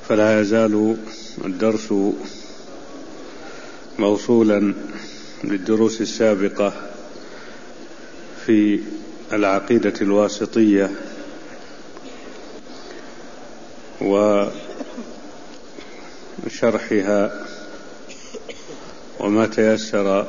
فلا يزال الدرس موصولا بالدروس السابقة في العقيدة الواسطية وشرحها وما تيسر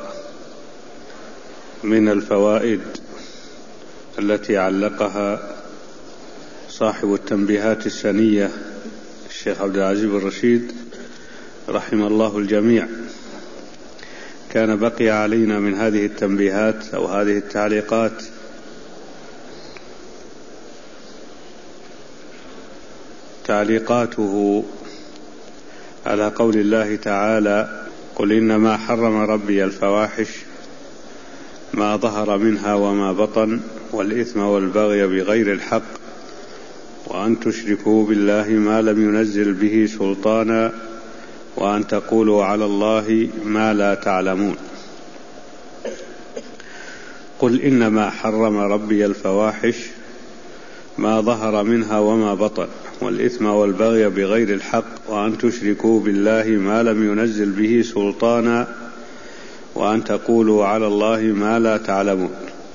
من الفوائد التي علقها صاحب التنبيهات السنية الشيخ عبد العزيز بن رشيد رحمه الله الجميع. كان بقي علينا من هذه التنبيهات أو هذه التعليقات تعليقاته على قول الله تعالى: قل إنما حرم ربي الفواحش ما ظهر منها وما بطن والإثم والبغي بغير الحق وأن تشركوا بالله ما لم ينزل به سلطانا وأن تقولوا على الله ما لا تعلمون. قل إنما حرم ربي الفواحش ما ظهر منها وما بطن والإثم والبغي بغير الحق وأن تشركوا بالله ما لم ينزل به سلطانا وأن تقولوا على الله ما لا تعلمون.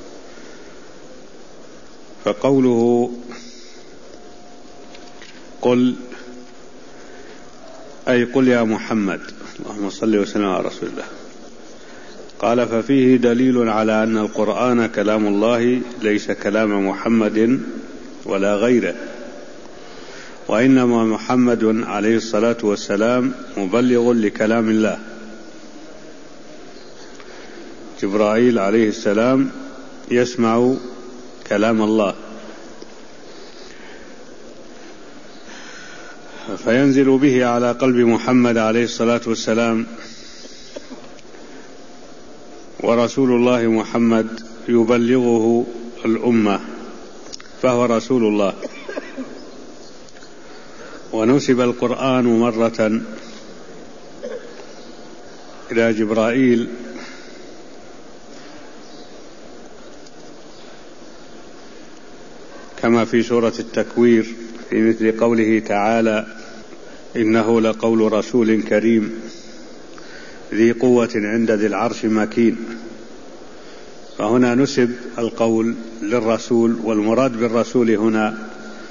فقوله قل أي قل يا محمد، اللهم صل وسلم على رسول الله. قال: ففيه دليل على أن القرآن كلام الله ليس كلام محمد ولا غيره، وإنما محمد عليه الصلاة والسلام مبلغ لكلام الله. جبرائيل عليه السلام يسمع كلام الله فينزل به على قلب محمد عليه الصلاة والسلام، ورسول الله محمد يبلغه الأمة فهو رسول الله. ونسب القرآن مرة إلى جبرائيل كما في سورة التكوير في مثل قوله تعالى: إنه لقول رسول كريم ذي قوة عند ذي العرش مكين. فهنا نسب القول للرسول، والمراد بالرسول هنا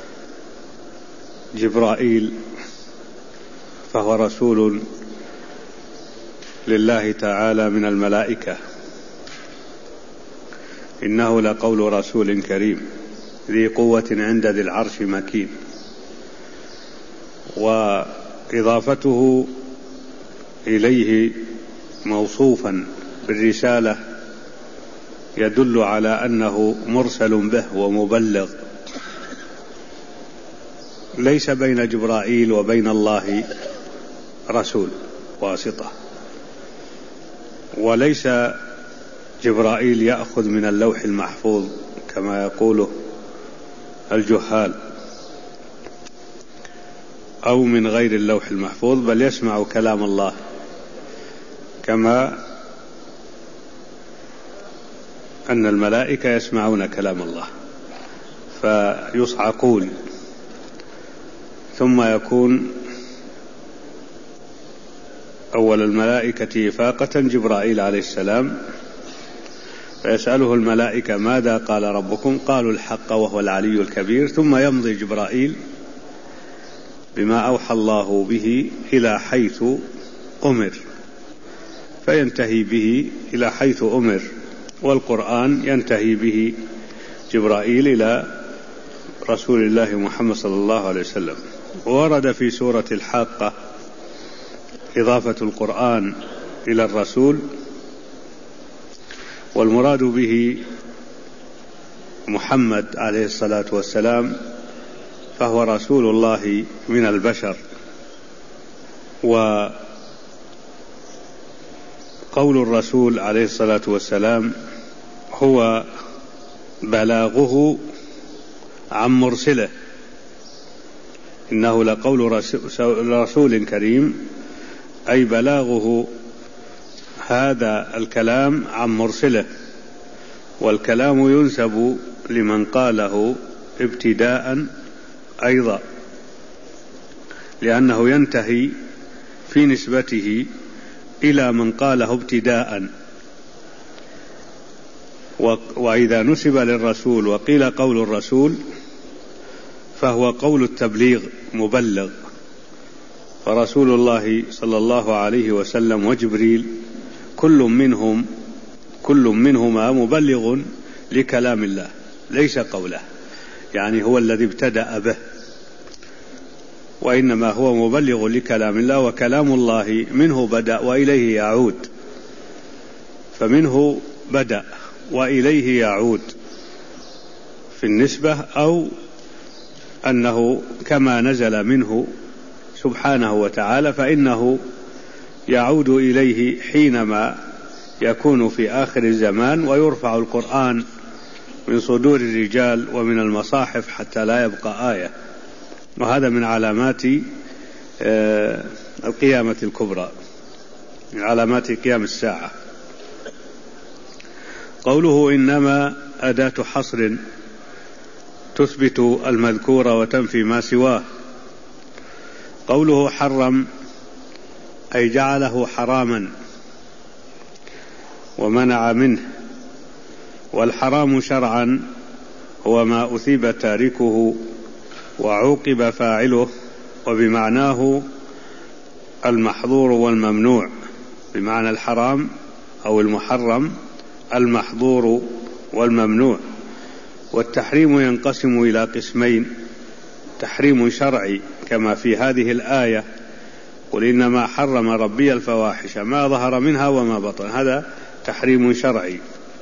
جبرائيل، فهو رسول لله تعالى من الملائكة. إنه لقول رسول كريم ذي قوة عند ذي العرش مكين. وإضافته إليه موصوفا بالرسالة يدل على أنه مرسل به ومبلغ، ليس بين جبرائيل وبين الله رسول واسطة، وليس جبرائيل يأخذ من اللوح المحفوظ كما يقوله الجهال أو من غير اللوح المحفوظ، بل يسمع كلام الله كما أن الملائكة يسمعون كلام الله فيصعقون، ثم يكون أول الملائكة إفاقة جبرائيل عليه السلام، فيسأله الملائكة: ماذا قال ربكم؟ قالوا: الحق وهو العلي الكبير. ثم يمضي جبرائيل بما أوحى الله به إلى حيث أمر، فينتهي به إلى حيث أمر، والقرآن ينتهي به جبرائيل إلى رسول الله محمد صلى الله عليه وسلم. ورد في سورة الحاقة إضافة القرآن إلى الرسول، والمراد به محمد عليه الصلاة والسلام، فهو رسول الله من البشر. وقول الرسول عليه الصلاة والسلام هو بلاغه عن مرسله. إنه لقول رسول كريم، أي بلاغه هذا الكلام عن مرسله، والكلام ينسب لمن قاله ابتداء أيضا، لأنه ينتهي في نسبته إلى من قاله ابتداء. وإذا نسب للرسول وقيل قول الرسول فهو قول التبليغ مبلغ، فرسول الله صلى الله عليه وسلم وجبريل كل منهما مبلغ لكلام الله ليس قوله، يعني هو الذي ابتدأ به، وإنما هو مبلغ لكلام الله، وكلام الله منه بدأ وإليه يعود، فمنه بدأ وإليه يعود في النسبة، أو أنه كما نزل منه سبحانه وتعالى فإنه يعود إليه حينما يكون في آخر الزمان ويرفع القرآن من صدور الرجال ومن المصاحف حتى لا يبقى آية، وهذا من علامات القيامة الكبرى، من علامات قيام الساعة. قوله إنما أداة حصر تثبت المذكور وتنفي ما سواه. قوله حرم أي جعله حراما ومنع منه، والحرام شرعا هو ما أثيب تاركه وعوقب فاعله، وبمعناه المحظور والممنوع، بمعنى الحرام أو المحرم المحظور والممنوع. والتحريم ينقسم إلى قسمين: تحريم شرعي كما في هذه الآية قل إنما حرم ربي الفواحش ما ظهر منها وما بطن، هذا تحريم شرعي.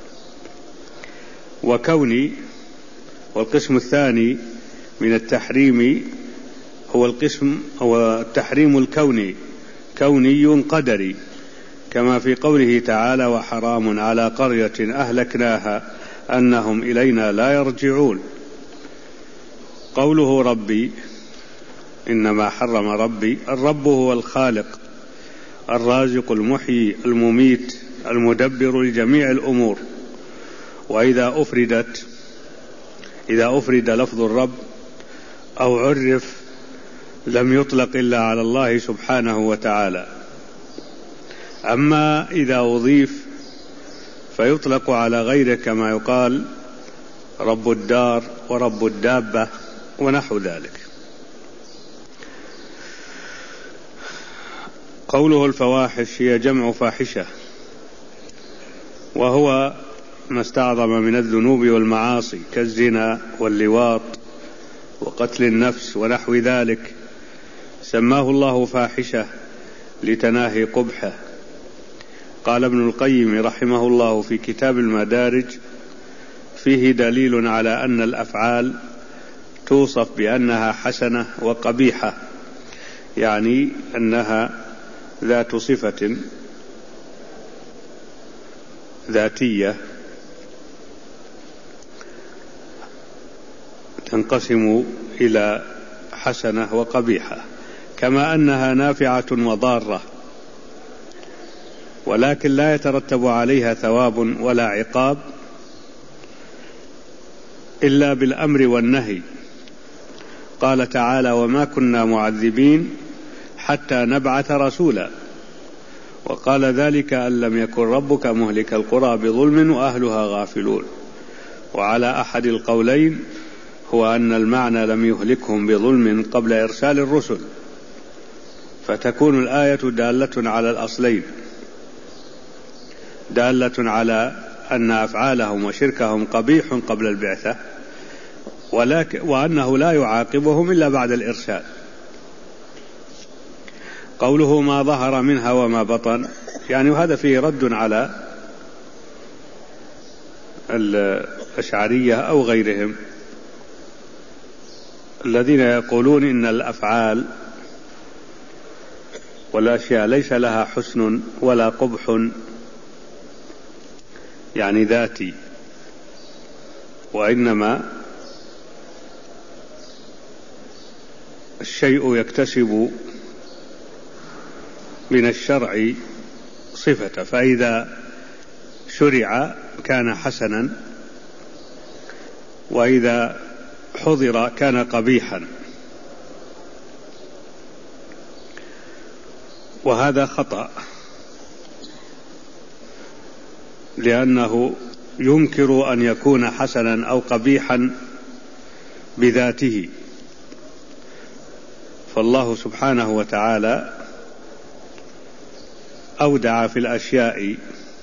وكوني، والقسم الثاني من التحريم هو التحريم الكوني، كوني قدري، كما في قوله تعالى وحرام على قرية أهلكناها أنهم إلينا لا يرجعون. قوله ربي إنما حرم ربي، الرب هو الخالق الرازق المحيي المميت المدبر لجميع الأمور. وإذا أفرد لفظ الرب أو عرف لم يطلق إلا على الله سبحانه وتعالى. أما إذا أضيف فيطلق على غيره، كما يقال رب الدار ورب الدابة ونحو ذلك. قوله الفواحش هي جمع فاحشة، وهو ما استعظم من الذنوب والمعاصي كالزنا واللواط وقتل النفس ونحو ذلك، سماه الله فاحشة لتناهي قبحه. قال ابن القيم رحمه الله في كتاب المدارج فيه دليل على أن الأفعال توصف بأنها حسنة وقبيحة، يعني أنها ذات صفة ذاتية تنقسم إلى حسنة وقبيحة، كما أنها نافعة وضارة، ولكن لا يترتب عليها ثواب ولا عقاب إلا بالأمر والنهي. قال تعالى وما كنا معذبين حتى نبعث رسولا، وقال ذلك أن لم يكن ربك مهلك القرى بظلم وأهلها غافلون. وعلى أحد القولين هو أن المعنى لم يهلكهم بظلم قبل إرسال الرسل، فتكون الآية دالة على الأصلين، دالة على أن أفعالهم وشركهم قبيح قبل البعثة، وأنه لا يعاقبهم إلا بعد الإرسال. قوله ما ظهر منها وما بطن، يعني وهذا فيه رد على الأشعرية أو غيرهم الذين يقولون إن الأفعال والأشياء ليس لها حسن ولا قبح يعني ذاتي، وإنما الشيء يكتسب من الشرع صفة، فإذا شرع كان حسنا، وإذا حضر كان قبيحا. وهذا خطأ، لأنه ينكر أن يكون حسنا أو قبيحا بذاته، فالله سبحانه وتعالى أودع في الأشياء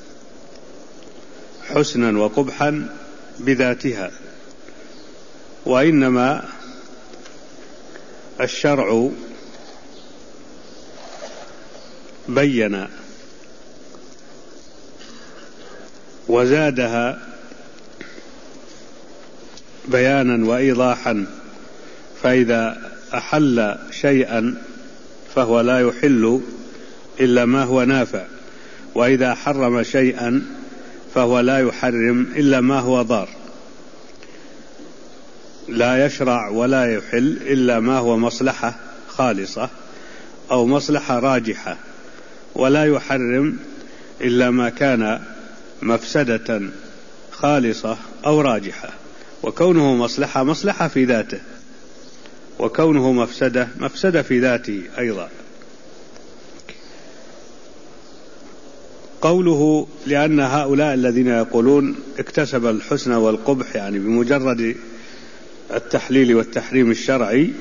حسنا وقبحا بذاتها، وإنما الشرع بين وزادها بيانا وإيضاحا، فإذا أحل شيئا فهو لا يحل إلا ما هو نافع، وإذا حرم شيئا فهو لا يحرم إلا ما هو ضار، لا يشرع ولا يحل إلا ما هو مصلحة خالصة أو مصلحة راجحة، ولا يحرم إلا ما كان مفسدة خالصة أو راجحة، وكونه مصلحة في ذاته، وكونه مفسدة في ذاته أيضا. قوله لأن هؤلاء الذين يقولون اكتسب الحسن والقبح يعني بمجرد التحليل والتحريم الشرعي،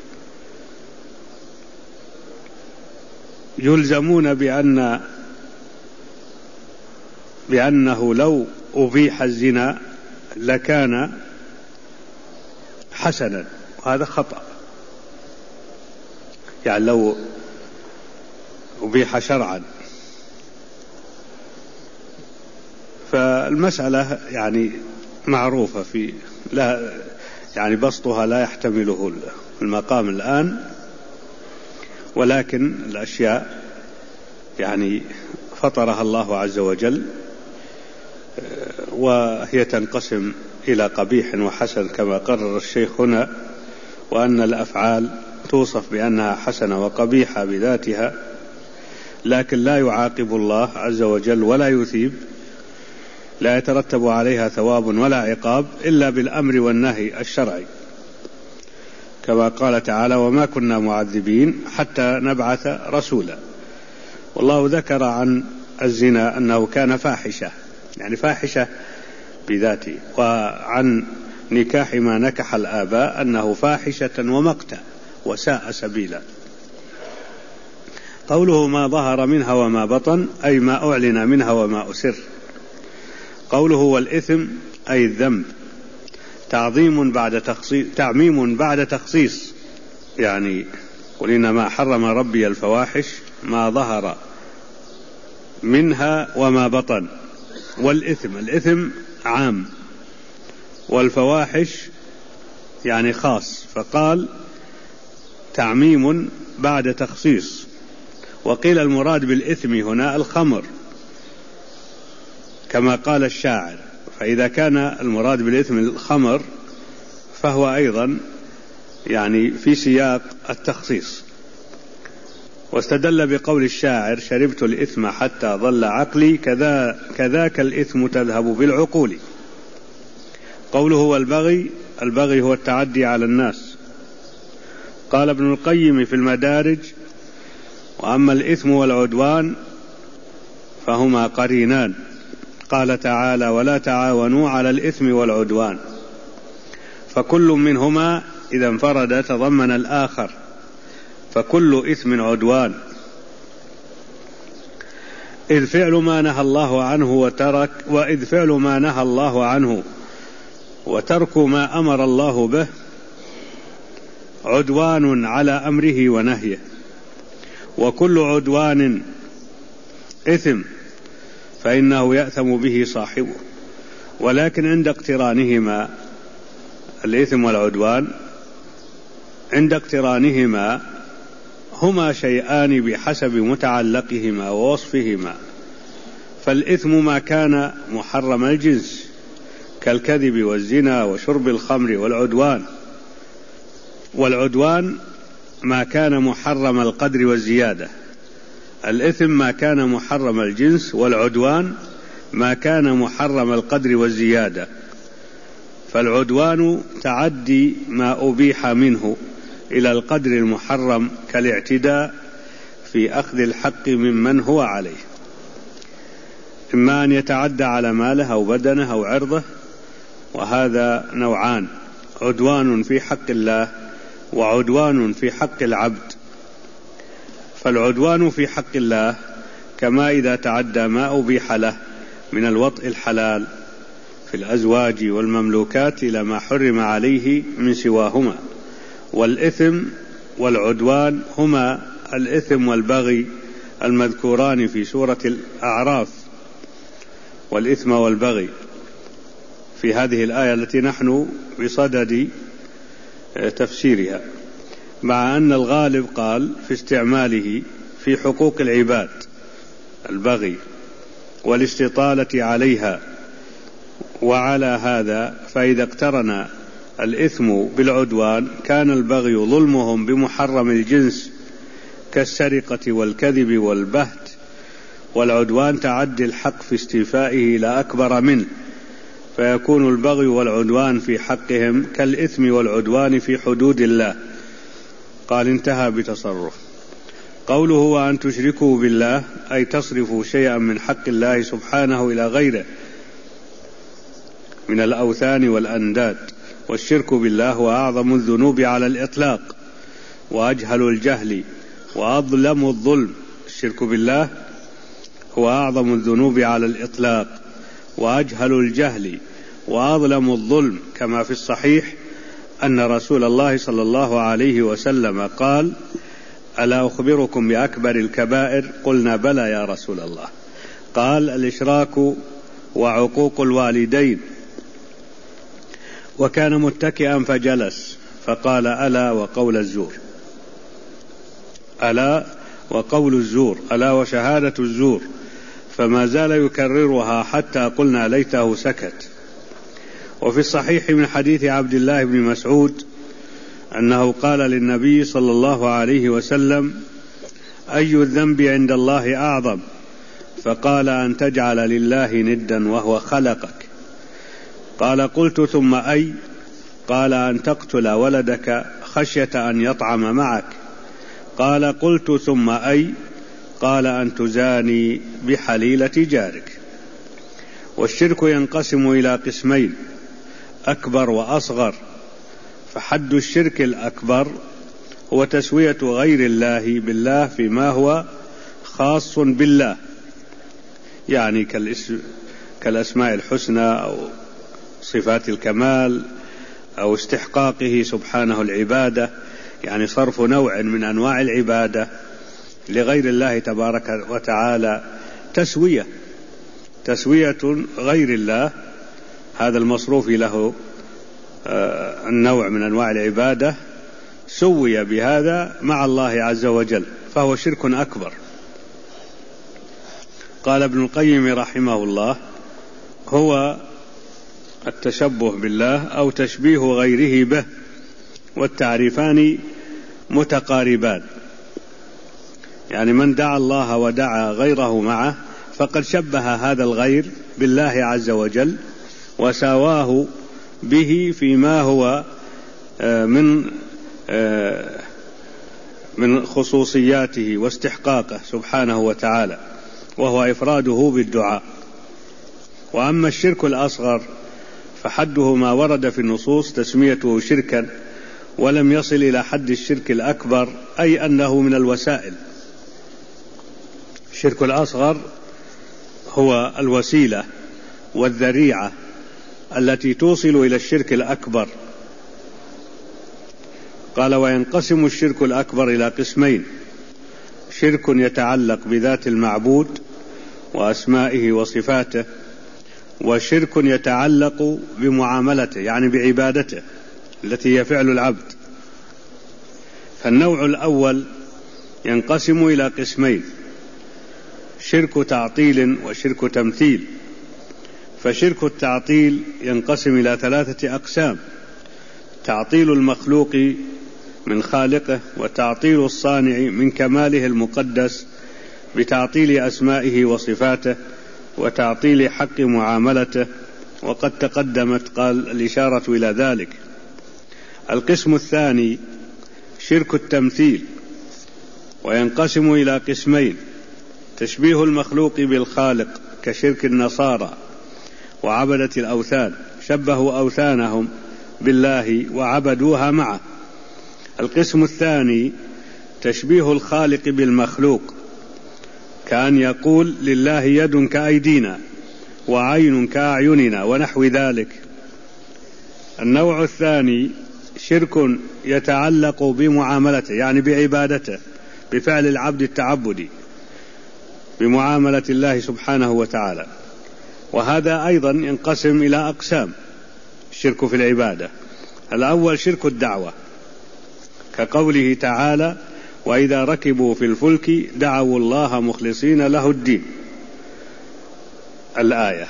يلزمون بأنه لو أبيح الزنا لكان حسنا، وهذا خطأ. يعني لو أبيح شرعا، فالمسألة يعني معروفة في لا يعني بسطها لا يحتمله المقام الآن، ولكن الأشياء يعني فطرها الله عز وجل، وهي تنقسم إلى قبيح وحسن كما قرر الشيخ هنا، وأن الأفعال توصف بأنها حسنة وقبيحة بذاتها، لكن لا يعاقب الله عز وجل ولا يثيب، لا يترتب عليها ثواب ولا عقاب إلا بالأمر والنهي الشرعي، كما قال تعالى: وما كنا معذبين حتى نبعث رسولا. والله ذكر عن الزنا أنه كان فاحشة، يعني فاحشة بذاته، وعن نكاح ما نكح الآباء أنه فاحشة ومقتا وساء سبيلا. قوله ما ظهر منها وما بطن أي ما أعلن منها وما أسر. قوله والإثم أي الذنب، تعميم بعد تخصيص، يعني قل إنما حرم ربي الفواحش ما ظهر منها وما بطن، الإثم عام، والفواحش يعني خاص، فقال تعميم بعد تخصيص. وقيل المراد بالإثم هنا الخمر كما قال الشاعر، فإذا كان المراد بالإثم الخمر فهو أيضا يعني في سياق التخصيص. واستدل بقول الشاعر: شربت الإثم حتى ظل عقلي كذاك الإثم تذهب بالعقول. قوله والبغي هو التعدي على الناس. قال ابن القيم في المدارج: وأما الإثم والعدوان فهما قرينان. قال تعالى: ولا تعاونوا على الإثم والعدوان، فكل منهما إذا انفرد تضمن الآخر، فكل إثم عدوان، إذ فعل ما نهى الله عنه وترك ما أمر الله به عدوان على أمره ونهيه، وكل عدوان إثم فإنه يأثم به صاحبه. ولكن عند اقترانهما الإثم والعدوان، عند اقترانهما هما شيئان بحسب متعلقهما ووصفهما. فالإثم ما كان محرم الجنس كالكذب والزنا وشرب الخمر، والعدوان ما كان محرم القدر والزيادة. الإثم ما كان محرم الجنس، والعدوان ما كان محرم القدر والزيادة. فالعدوان تعدي ما أبيح منه إلى القدر المحرم كالاعتداء في أخذ الحق ممن هو عليه، إما أن يتعدى على ماله أو بدنه أو عرضه، وهذا نوعان: عدوان في حق الله وعدوان في حق العبد. فالعدوان في حق الله كما إذا تعدى ما أبيح له من الوطء الحلال في الأزواج والمملوكات إلى ما حرم عليه من سواهما. والإثم والعدوان هما الإثم والبغي المذكوران في سورة الأعراف، والإثم والبغي في هذه الآية التي نحن بصدد تفسيرها، مع أن الغالب قال في استعماله في حقوق العباد البغي والاستطالة عليها. وعلى هذا فإذا اقترن الإثم بالعدوان كان البغي ظلمهم بمحرم الجنس كالسرقة والكذب والبهت، والعدوان تعدي الحق في استيفائه لا أكبر منه، فيكون البغي والعدوان في حقهم كالإثم والعدوان في حدود الله. قال انتهى بتصرف. قوله وأن تشركوا بالله أي تصرفوا شيئا من حق الله سبحانه إلى غيره من الأوثان والأنداد. والشرك بالله هو أعظم الذنوب على الإطلاق وأجهل الجهل وأظلم الظلم. الشرك بالله هو أعظم الذنوب على الإطلاق وأجهل الجهل وأظلم الظلم، كما في الصحيح أن رسول الله صلى الله عليه وسلم قال: ألا أخبركم بأكبر الكبائر؟ قلنا بلى يا رسول الله. قال: الإشراك وعقوق الوالدين. وكان متكئا فجلس فقال: ألا وقول الزور، ألا وقول الزور، ألا وشهادة الزور، فما زال يكررها حتى قلنا ليته سكت. وفي الصحيح من حديث عبد الله بن مسعود أنه قال للنبي صلى الله عليه وسلم: أي الذنب عند الله أعظم؟ فقال: أن تجعل لله ندا وهو خلقك. قال: قلت ثم أي؟ قال: أن تقتل ولدك خشية أن يطعم معك. قال: قلت ثم أي؟ قال: أن تزاني بحليلة جارك. والشرك ينقسم إلى قسمين: أكبر وأصغر. فحد الشرك الأكبر هو تسوية غير الله بالله فيما هو خاص بالله، يعني كالأسماء الحسنى أو صفات الكمال أو استحقاقه سبحانه العبادة، يعني صرف نوع من أنواع العبادة لغير الله تبارك وتعالى تسوية غير الله، هذا المصروف له النوع من أنواع العبادة سوي بهذا مع الله عز وجل، فهو شرك أكبر. قال ابن القيم رحمه الله: هو التشبه بالله أو تشبيه غيره به، والتعريفان متقاربان، يعني من دعا الله ودعا غيره معه فقد شبه هذا الغير بالله عز وجل وساواه به فيما هو من خصوصياته واستحقاقه سبحانه وتعالى، وهو إفراده بالدعاء. وأما الشرك الأصغر فحده ما ورد في النصوص تسميته شركا ولم يصل إلى حد الشرك الأكبر، أي أنه من الوسائل. الشرك الأصغر هو الوسيلة والذريعة التي توصل إلى الشرك الأكبر. قال: وينقسم الشرك الأكبر إلى قسمين: شرك يتعلق بذات المعبود وأسمائه وصفاته، وشرك يتعلق بمعاملته يعني بعبادته التي هي فعل العبد. فالنوع الأول ينقسم إلى قسمين: شرك تعطيل وشرك تمثيل. فشرك التعطيل ينقسم إلى 3 أقسام: تعطيل المخلوق من خالقه، وتعطيل الصانع من كماله المقدس بتعطيل أسمائه وصفاته، وتعطيل حق معاملته، وقد تقدمت قال الإشارة إلى ذلك. القسم الثاني شرك التمثيل، وينقسم إلى قسمين: تشبيه المخلوق بالخالق كشرك النصارى وعبدة الأوثان، شبهوا أوثانهم بالله وعبدوها معه. القسم الثاني تشبيه الخالق بالمخلوق، كأن يقول لله يد كأيدينا وعين كأعيننا ونحو ذلك. النوع الثاني شرك يتعلق بمعاملته، يعني بعبادته، بفعل العبد التعبدي بمعاملة الله سبحانه وتعالى، وهذا أيضا ينقسم إلى أقسام: الشرك في العبادة. الأول شرك الدعوة، كقوله تعالى: وإذا ركبوا في الفلك دعوا الله مخلصين له الدين، الآية،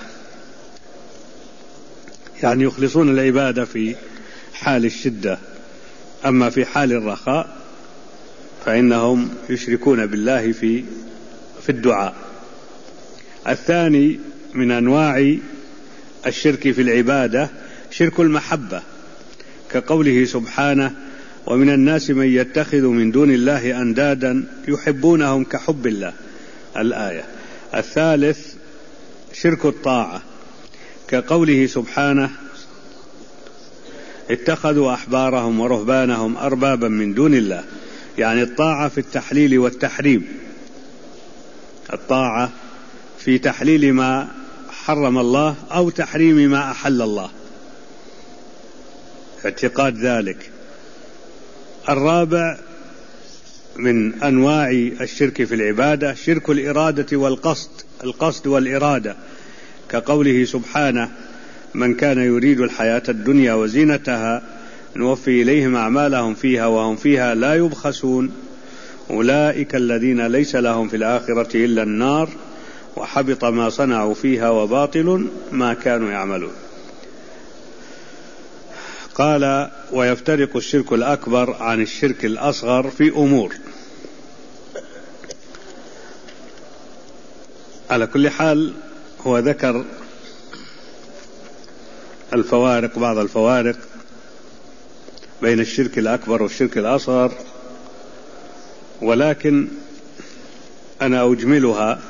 يعني يخلصون العبادة في حال الشدة، أما في حال الرخاء فإنهم يشركون بالله في الدعاء. الثاني من أنواع الشرك في العبادة شرك المحبة، كقوله سبحانه: ومن الناس من يتخذ من دون الله أندادا يحبونهم كحب الله، الآية. الثالث شرك الطاعة، كقوله سبحانه: اتخذوا أحبارهم ورهبانهم أربابا من دون الله، يعني الطاعة في التحليل والتحريم، الطاعة في تحليل ما حرم الله أو تحريم ما أحل الله، اعتقاد ذلك. الرابع من أنواع الشرك في العبادة شرك الإرادة والقصد، القصد والإرادة، كقوله سبحانه: من كان يريد الحياة الدنيا وزينتها نوفي إليهم أعمالهم فيها وهم فيها لا يبخسون أولئك الذين ليس لهم في الآخرة إلا النار وحبط ما صنعوا فيها وباطل ما كانوا يعملون. قال: ويفترق الشرك الأكبر عن الشرك الأصغر في أمور. على كل حال هو ذكر الفوارق، بعض الفوارق بين الشرك الأكبر والشرك الأصغر، ولكن أنا أجملها.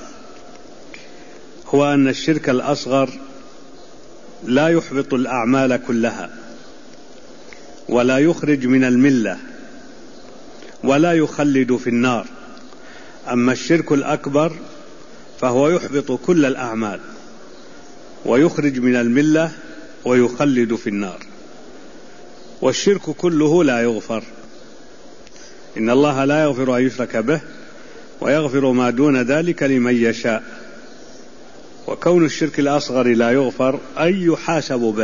هو أن الشرك الأصغر لا يحبط الأعمال كلها ولا يخرج من الملة ولا يخلد في النار، أما الشرك الأكبر فهو يحبط كل الأعمال ويخرج من الملة ويخلد في النار. والشرك كله لا يغفر، إن الله لا يغفر أن يشرك به ويغفر ما دون ذلك لمن يشاء. وكون الشرك الأصغر لا يغفر أي يحاسب به.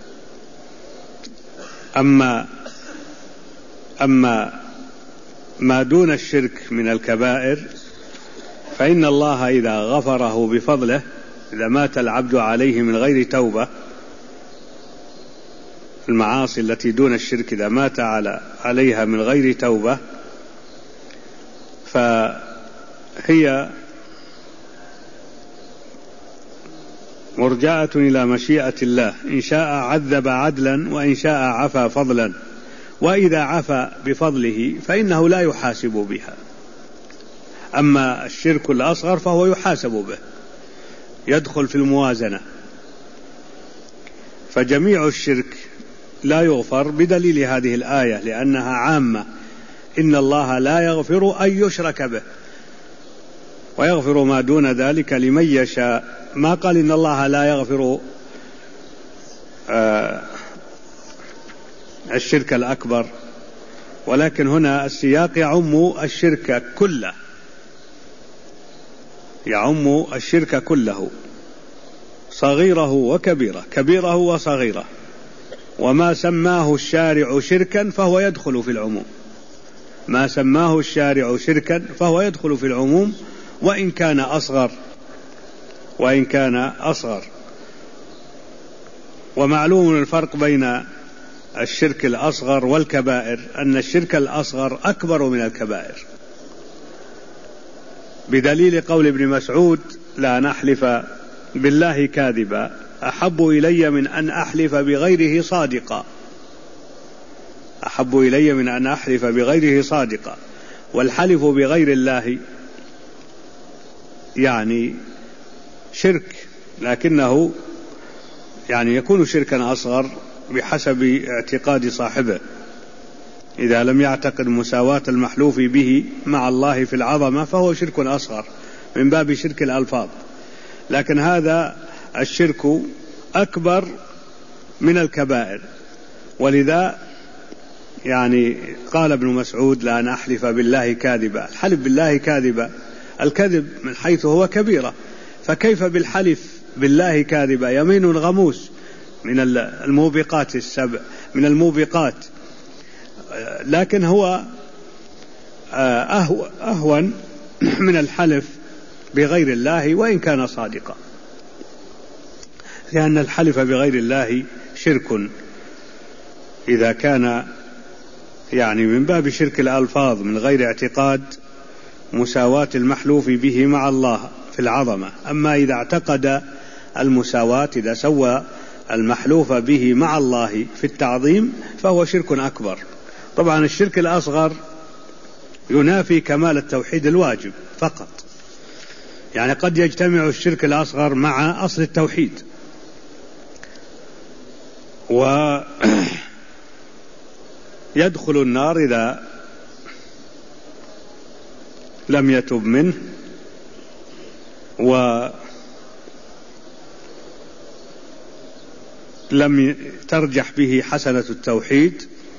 أما ما دون الشرك من الكبائر فإن الله إذا غفره بفضله، إذا مات العبد عليه من غير توبة، المعاصي التي دون الشرك إذا مات عليها من غير توبة فهي مرجعة إلى مشيئة الله، إن شاء عذب عدلا وإن شاء عفا فضلا، وإذا عفا بفضله فإنه لا يحاسب بها. أما الشرك الأصغر فهو يحاسب به، يدخل في الموازنة. فجميع الشرك لا يغفر بدليل هذه الآية، لأنها عامة: إن الله لا يغفر أن يشرك به ويغفر ما دون ذلك لمن يشاء. ما قال إن الله لا يغفر الشرك الأكبر، ولكن هنا السياق يعم الشرك كله، يعم الشرك كله، صغيره وكبيره، كبيره وصغيره. وما سماه الشارع شركا فهو يدخل في العموم، ما سماه الشارع شركا فهو يدخل في العموم وإن كان أصغر. ومعلوم الفرق بين الشرك الأصغر والكبائر، أن الشرك الأصغر أكبر من الكبائر، بدليل قول ابن مسعود: لا نحلف بالله كاذبا أحب إلي من أن أحلف بغيره صادقا، أحب إلي من أن أحلف بغيره صادقا. والحلف بغير الله يعني شرك، لكنه يعني يكون شركا أصغر بحسب اعتقاد صاحبه. إذا لم يعتقد مساواة المحلوف به مع الله في العظمة فهو شرك أصغر من باب شرك الألفاظ، لكن هذا الشرك أكبر من الكبائر. ولذا يعني قال ابن مسعود: لأن أحلف بالله كاذبا. الحلف بالله كاذبا، الكذب من حيث هو كبيرة، فكيف بالحلف بالله كاذبا؟ يمين غموس من الموبقات السبع، من الموبقات، لكن هو أهون من الحلف بغير الله وإن كان صادقا، لأن الحلف بغير الله شرك إذا كان يعني من باب شرك الألفاظ من غير اعتقاد مساواة المحلوف به مع الله في العظمة. أما إذا اعتقد المساواة، إذا سوى المحلوف به مع الله في التعظيم، فهو شرك أكبر. طبعا الشرك الأصغر ينافي كمال التوحيد الواجب فقط، يعني قد يجتمع الشرك الأصغر مع أصل التوحيد ويدخل النار إذا لم يتب منه ولم ترجح به حسنة التوحيد،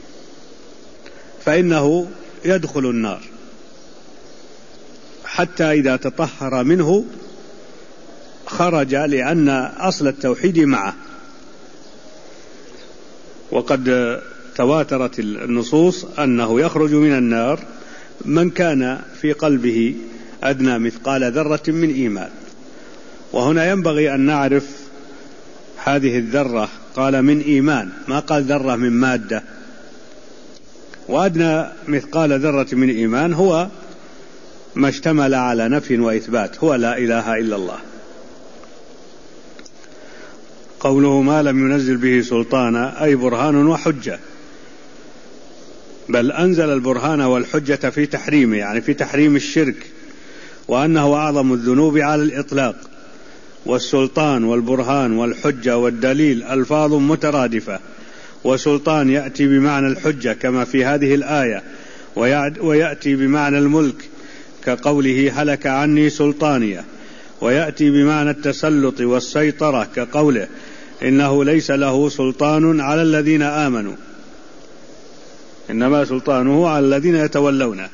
فإنه يدخل النار حتى إذا تطهر منه خرج، لأن أصل التوحيد معه. وقد تواترت النصوص أنه يخرج من النار من كان في قلبه أدنى مثقال ذرة من إيمان. وهنا ينبغي أن نعرف هذه الذرة، قال من إيمان، ما قال ذرة من مادة. وأدنى مثقال ذرة من إيمان هو ما اشتمل على نفي وإثبات، هو لا إله إلا الله. قوله ما لم ينزل به سلطانا أي برهان وحجة، بل أنزل البرهان والحجة في تحريمه، يعني في تحريم الشرك، وأنه أعظم الذنوب على الإطلاق. والسلطان والبرهان والحجة والدليل ألفاظ مترادفة، وسلطان يأتي بمعنى الحجة كما في هذه الآية، ويأتي بمعنى الملك كقوله هلك عني سلطانية، ويأتي بمعنى التسلط والسيطرة كقوله إنه ليس له سلطان على الذين آمنوا إنما سلطانه على الذين يتولونه.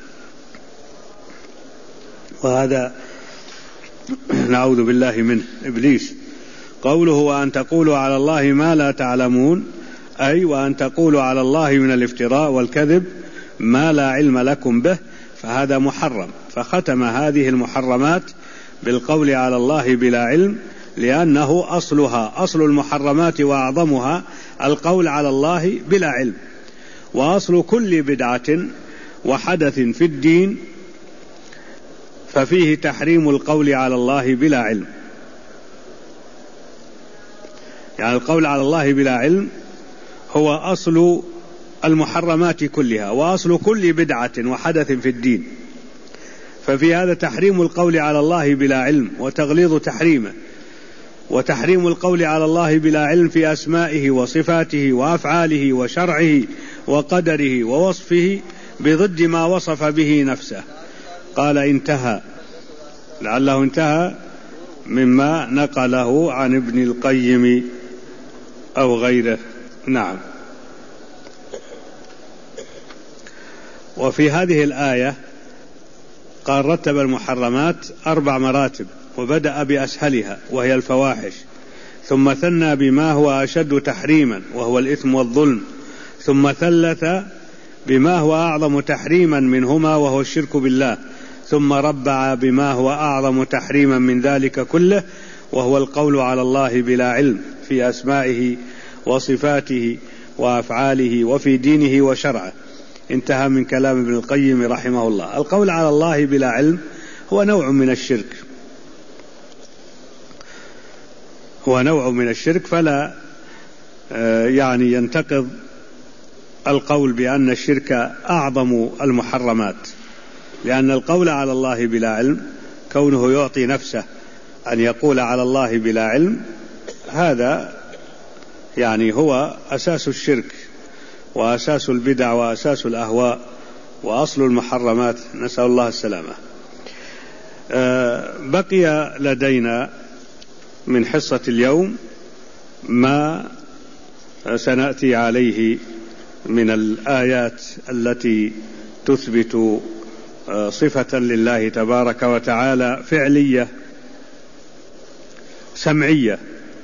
وهذا نعوذ بالله منه إبليس. قوله وأن تقولوا على الله ما لا تعلمون، أي وأن تقولوا على الله من الافتراء والكذب ما لا علم لكم به، فهذا محرم. فختم هذه المحرمات بالقول على الله بلا علم، لأنه أصلها أصل المحرمات وأعظمها القول على الله بلا علم. وأصل كل بدعة وحدث في الدين ففيه تحريم القول على الله بلا علم، يعني القول على الله بلا علم هو أصل المحرمات كلها وأصل كل بدعة وحدث في الدين. ففي هذا تحريم القول على الله بلا علم وتغليظ تحريمه، وتحريم القول على الله بلا علم في أسمائه وصفاته وأفعاله وشرعه وقدره ووصفه بضد ما وصف به نفسه. قال انتهى، لعله انتهى مما نقله عن ابن القيم أو غيره. نعم. وفي هذه الآية قال رتب المحرمات 4 مراتب، وبدأ بأسهلها وهي الفواحش، ثم ثنى بما هو أشد تحريما وهو الإثم والظلم، ثم ثلث بما هو أعظم تحريما منهما وهو الشرك بالله، ثم ربع بما هو أعظم تحريما من ذلك كله وهو القول على الله بلا علم في أسمائه وصفاته وأفعاله وفي دينه وشرعه. انتهى من كلام ابن القيم رحمه الله. القول على الله بلا علم هو نوع من الشرك، هو نوع من الشرك، فلا يعني ينتقض القول بأن الشرك أعظم المحرمات، لأن القول على الله بلا علم، كونه يعطي نفسه أن يقول على الله بلا علم، هذا يعني هو أساس الشرك وأساس البدع وأساس الأهواء وأصل المحرمات، نسأل الله السلامة. بقي لدينا من حصة اليوم ما سنأتي عليه من الآيات التي تثبت صفة لله تبارك وتعالى فعلية سمعية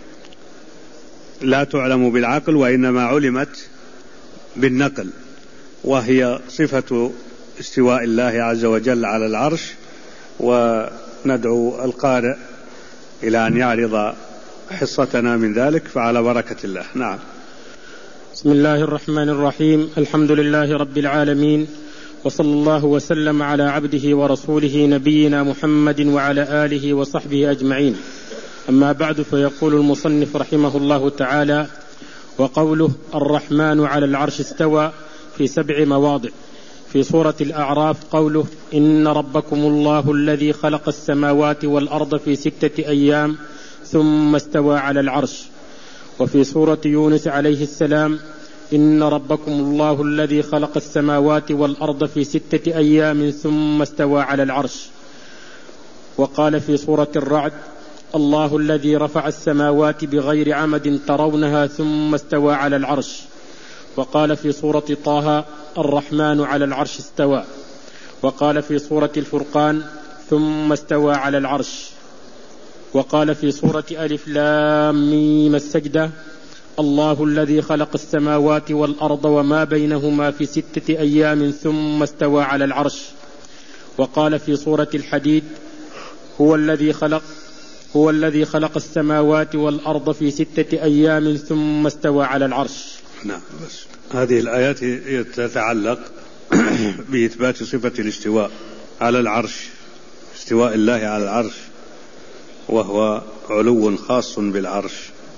لا تعلم بالعقل وإنما علمت بالنقل، وهي صفة استواء الله عز وجل على العرش. وندعو القارئ إلى أن يعرض حصتنا من ذلك، فعلى بركة الله. نعم. بسم الله الرحمن الرحيم. الحمد لله رب العالمين، وصلى الله وسلم على عبده ورسوله نبينا محمد وعلى آله وصحبه أجمعين. أما بعد، فيقول المصنف رحمه الله تعالى: وقوله الرحمن على العرش استوى في 7 مواضع. في سورة الأعراف قوله: إن ربكم الله الذي خلق السماوات والأرض في 6 أيام ثم استوى على العرش. وفي سورة يونس عليه السلام: إن ربكم الله الذي خلق السماوات والأرض في 6 أيام ثم استوى على العرش. وقال في سورة الرعد: الله الذي رفع السماوات بغير عمد ترونها ثم استوى على العرش. وقال في سورة طه: الرحمن على العرش استوى. وقال في سورة الفرقان: ثم استوى على العرش. وقال في سورة ألف لام ميم السجدة: الله الذي خلق السماوات والأرض وما بينهما في 6 أيام ثم استوى على العرش. وقال في سورة الحديد: هو الذي خلق السماوات والأرض في 6 أيام ثم استوى على العرش. نعم. بس هذه الآيات تتعلق بإثبات صفة الاستواء على العرش، استواء الله على العرش، وهو علو خاص بالعرش.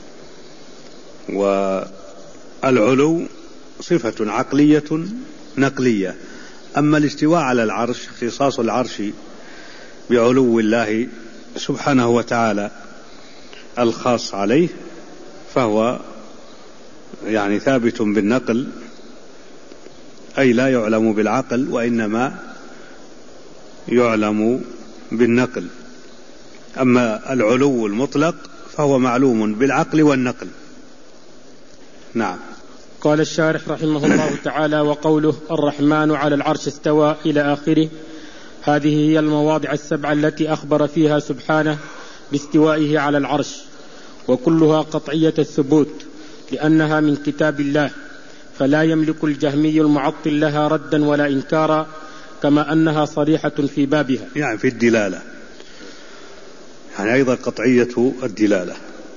والعلو صفة عقلية نقلية، أما الاستواء على العرش اختصاص العرش بعلو الله سبحانه وتعالى الخاص عليه، فهو يعني ثابت بالنقل، أي لا يعلم بالعقل وإنما يعلم بالنقل. أما العلو المطلق فهو معلوم بالعقل والنقل. نعم. قال الشارح رحمه الله تعالى: وقوله الرحمن على العرش استوى إلى آخره، هذه هي المواضع 7 التي أخبر فيها سبحانه باستوائه على العرش، وكلها قطعية الثبوت لأنها من كتاب الله، فلا يملك الجهمي المعطل لها ردا ولا إنكارا، كما أنها صريحة في بابها، يعني في الدلالة، يعني أيضا قطعية الدلالة،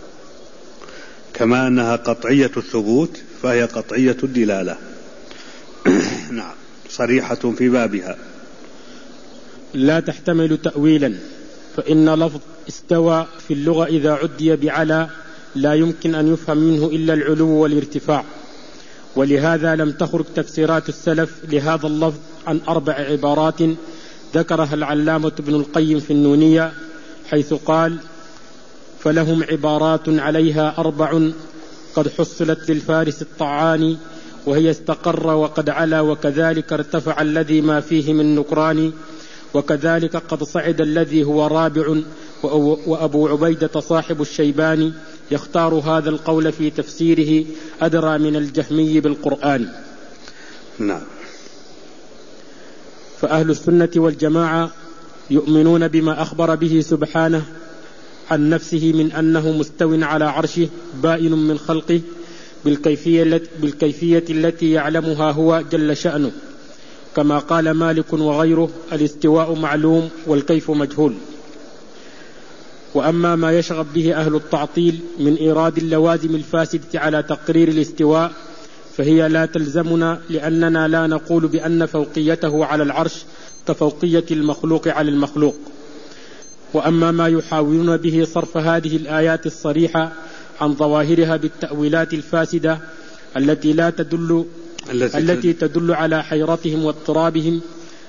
كما أنها قطعية الثبوت فهي قطعية الدلالة. نعم. صريحة في بابها، لا تحتمل تأويلا، فإن لفظ استوى في اللغة إذا عدي بعلى لا يمكن أن يفهم منه إلا العلو والارتفاع، ولهذا لم تخرج تفسيرات السلف لهذا اللفظ عن 4 عبارات ذكرها العلامة ابن القيم في النونية، حيث قال: فلهم عبارات عليها 4 قد حصلت للفارس الطعان، وهي استقر وقد علا، وكذلك ارتفع الذي ما فيه من نكران، وكذلك قد صعد الذي هو رابع، وأبو عبيدة صاحب الشيباني يختار هذا القول في تفسيره أدرى من الجهمي بالقرآن. نعم. فأهل السنة والجماعة يؤمنون بما أخبر به سبحانه عن نفسه من أنه مستو على عرشه بائن من خلقه بالكيفية التي يعلمها هو جل شأنه، كما قال مالك وغيره: الاستواء معلوم والكيف مجهول. وأما ما يشغب به أهل التعطيل من إيراد اللوازم الفاسدة على تقرير الاستواء فهي لا تلزمنا، لأننا لا نقول بأن فوقيته على العرش كفوقية المخلوق على المخلوق. وأما ما يحاولون به صرف هذه الآيات الصريحة عن ظواهرها بالتأويلات الفاسدة التي تدل على حيرتهم واضطرابهم،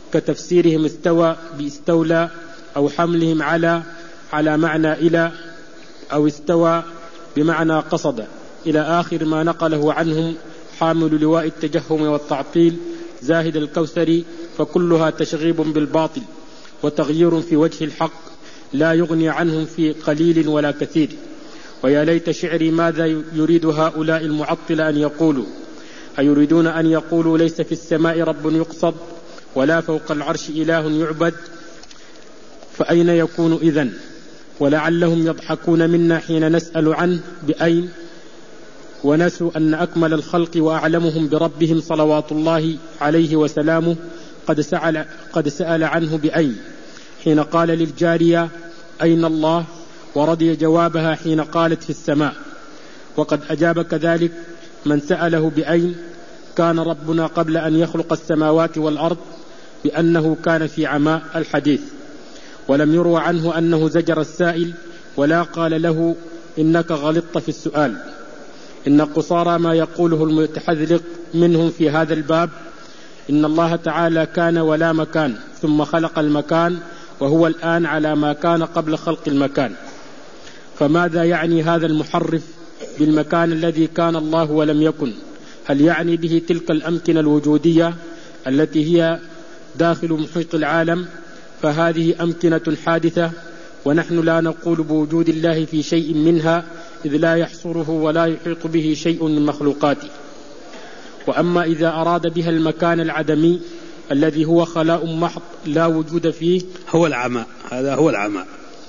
كتفسيرهم استوى باستولى، أو حملهم على معنى إلى، أو استوى بمعنى قصد، إلى آخر ما نقله عنهم حامل لواء التجهم والتعطيل زاهد الكوثري، فكلها تشغيب بالباطل وتغيير في وجه الحق لا يغني عنهم في قليل ولا كثير. ويا ليت شعري ماذا يريد هؤلاء المعطلة أن يقولوا، أيريدون أن يقولوا ليس في السماء رب يقصد ولا فوق العرش إله يعبد، فأين يكون إذن؟ ولعلهم يضحكون منا حين نسأل عنه بأين، ونسوا أن أكمل الخلق وأعلمهم بربهم صلوات الله عليه وسلامه قد سأل عنه بأين حين قال للجارية أين الله، ورضي جوابها حين قالت في السماء. وقد أجاب كذلك من سأله بأين كان ربنا قبل أن يخلق السماوات والأرض بأنه كان في عماء الحديث، ولم يروى عنه أنه زجر السائل ولا قال له إنك غلطت في السؤال. إن قصارى ما يقوله المتحذلق منهم في هذا الباب إن الله تعالى كان ولا مكان ثم خلق المكان وهو الآن على ما كان قبل خلق المكان. فماذا يعني هذا المحرف بالمكان الذي كان الله ولم يكن؟ هل يعني به تلك الأمكنة الوجودية التي هي داخل محيط العالم؟ فهذه أمكنة حادثة، ونحن لا نقول بوجود الله في شيء منها إذ لا يحصره ولا يحيط به شيء من مخلوقاته. وأما إذا أراد بها المكان العدمي الذي هو خلاء محض لا وجود فيه، هو العمى، هذا هو العمى.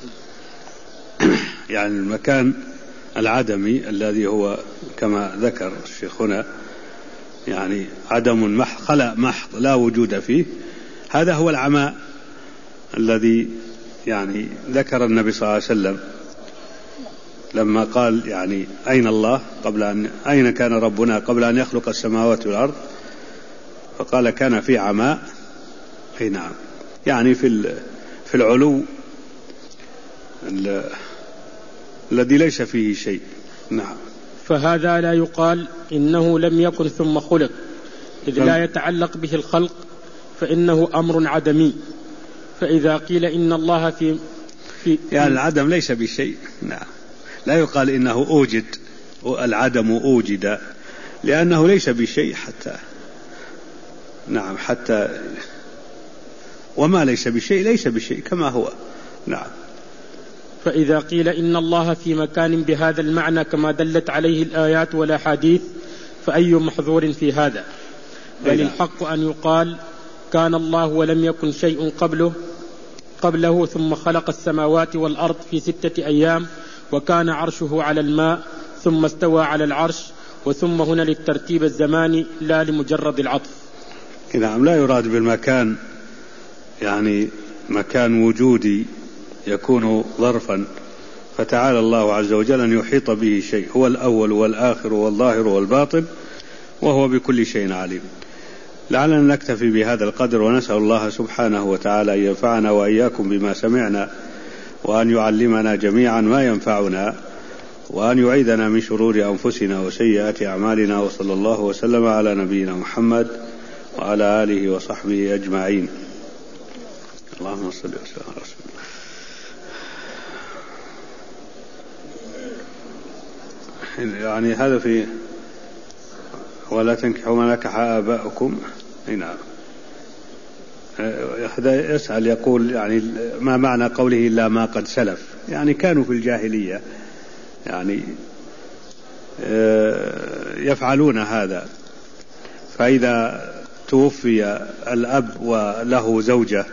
يعني المكان العدمي الذي هو كما ذكر الشيخ هنا يعني عدم محض، خلاء محض لا وجود فيه، هذا هو العمى الذي يعني ذكر النبي صلى الله عليه وسلم لما قال يعني أين الله أين كان ربنا قبل أن يخلق السماوات والأرض، فقال كان في عماء. أي نعم، يعني في العلو الذي ليس فيه شيء. نعم. فهذا لا يقال إنه لم يكن ثم خلق، إذ لا يتعلق به الخلق فإنه أمر عدمي. فإذا قيل إن الله في يعني العدم ليس بشيء، نعم، لا يقال إنه أوجد، العدم أوجد، لأنه ليس بشيء حتى وما ليس بشيء ليس بشيء كما هو. نعم. فإذا قيل إن الله في مكان بهذا المعنى كما دلت عليه الآيات والأحاديث فأي محظور في هذا؟ بل الحق أن يقال كان الله ولم يكن شيء قبله ثم خلق السماوات والأرض في 6 أيام وكان عرشه على الماء ثم استوى على العرش، وثم هنا للترتيب الزماني لا لمجرد العطف. نعم، لا يراد بالمكان يعني مكان وجودي يكون ظرفا، فتعالى الله عز وجل أن يحيط به شيء، هو الأول والآخر والظاهر والباطن وهو بكل شيء عليم. لعلنا نكتفي بهذا القدر، ونسأل الله سبحانه وتعالى أن ينفعنا وإياكم بما سمعنا، وأن يعلمنا جميعا ما ينفعنا، وأن يعيذنا من شرور أنفسنا وسيئات أعمالنا، وصلى الله وسلم على نبينا محمد وعلى آله وصحبه أجمعين. اللهم صل وسلم على رسول الله. يعني هذا في ولا تنكحوا ما نكح آباؤكم. نعم. هذا يسأل يقول يعني ما معنى قوله إلا ما قد سلف؟ يعني كانوا في الجاهلية يعني يفعلون هذا، فإذا توفي الأب وله زوجة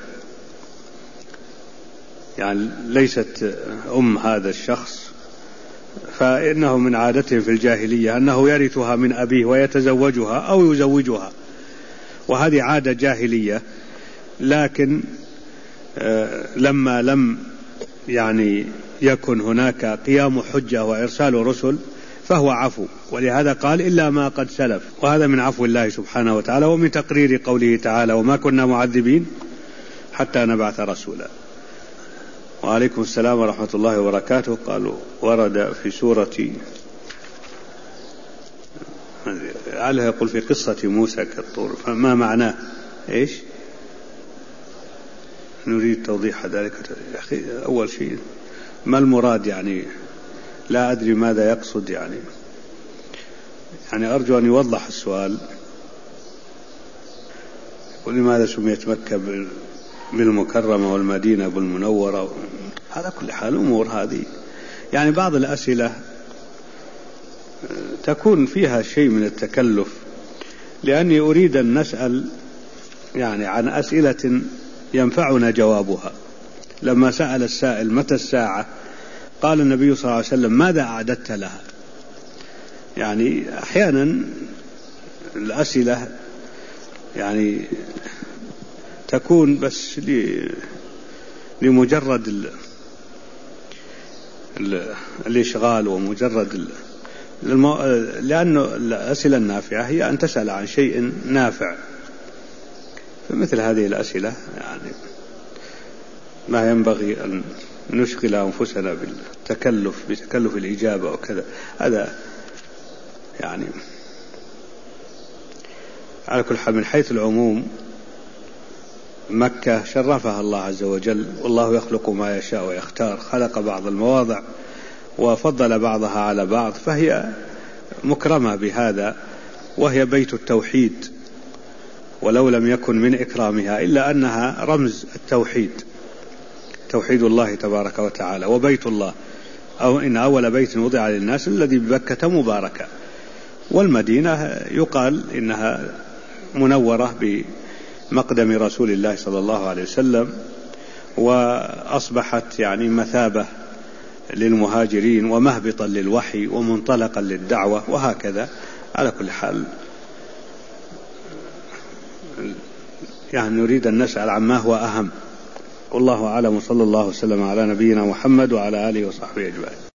يعني ليست أم هذا الشخص، فإنه من عادته في الجاهلية أنه يرثها من أبيه ويتزوجها أو يزوجها، وهذه عادة جاهلية. لكن لما لم يعني يكن هناك قيام حجة وإرسال رسل فهو عفو، ولهذا قال إلا ما قد سلف، وهذا من عفو الله سبحانه وتعالى، ومن تقرير قوله تعالى وما كنا معذبين حتى نبعث رسولا. وعليكم السلام ورحمة الله وبركاته. قالوا ورد في سورة علها يقول في قصة موسى كالطور، فما معناه؟ إيش نريد توضيح ذلك. يا أخي أول شيء ما المراد يعني؟ لا أدري ماذا يقصد يعني أرجو أن يوضح السؤال. ولماذا سميت مكة بالمكرمة والمدينة بالمنورة؟ على كل حال الأمور هذه يعني بعض الأسئلة تكون فيها شيء من التكلف، لأني أريد أن نسأل يعني عن أسئلة ينفعنا جوابها. لما سأل السائل متى الساعة قال النبي صلى الله عليه وسلم ماذا أعددت لها؟ يعني أحيانا الأسئلة يعني تكون بس لمجرد الإشغال ومجرد لأنه الأسئلة النافعة هي أن تسأل عن شيء نافع. فمثل هذه الأسئلة يعني ما ينبغي أن نشغل أنفسنا بتكلف الإجابة وكذا. هذا يعني على كل حال من حيث العموم مكة شرفها الله عز وجل، والله يخلق ما يشاء ويختار، خلق بعض المواضع وفضل بعضها على بعض، فهي مكرمة بهذا، وهي بيت التوحيد، ولو لم يكن من إكرامها إلا أنها رمز التوحيد، توحيد الله تبارك وتعالى. وبيت الله أو إن أول بيت وضع للناس الذي ببكة مباركة. والمدينة يقال إنها منورة بمقدم رسول الله صلى الله عليه وسلم، وأصبحت يعني مثابة للمهاجرين ومهبطا للوحي ومنطلقا للدعوة وهكذا. على كل حال يعني نريد أن نسأل عما هو أهم. والله أعلم، صلى الله وسلم على نبينا محمد وعلى آله وصحبه أجمعين.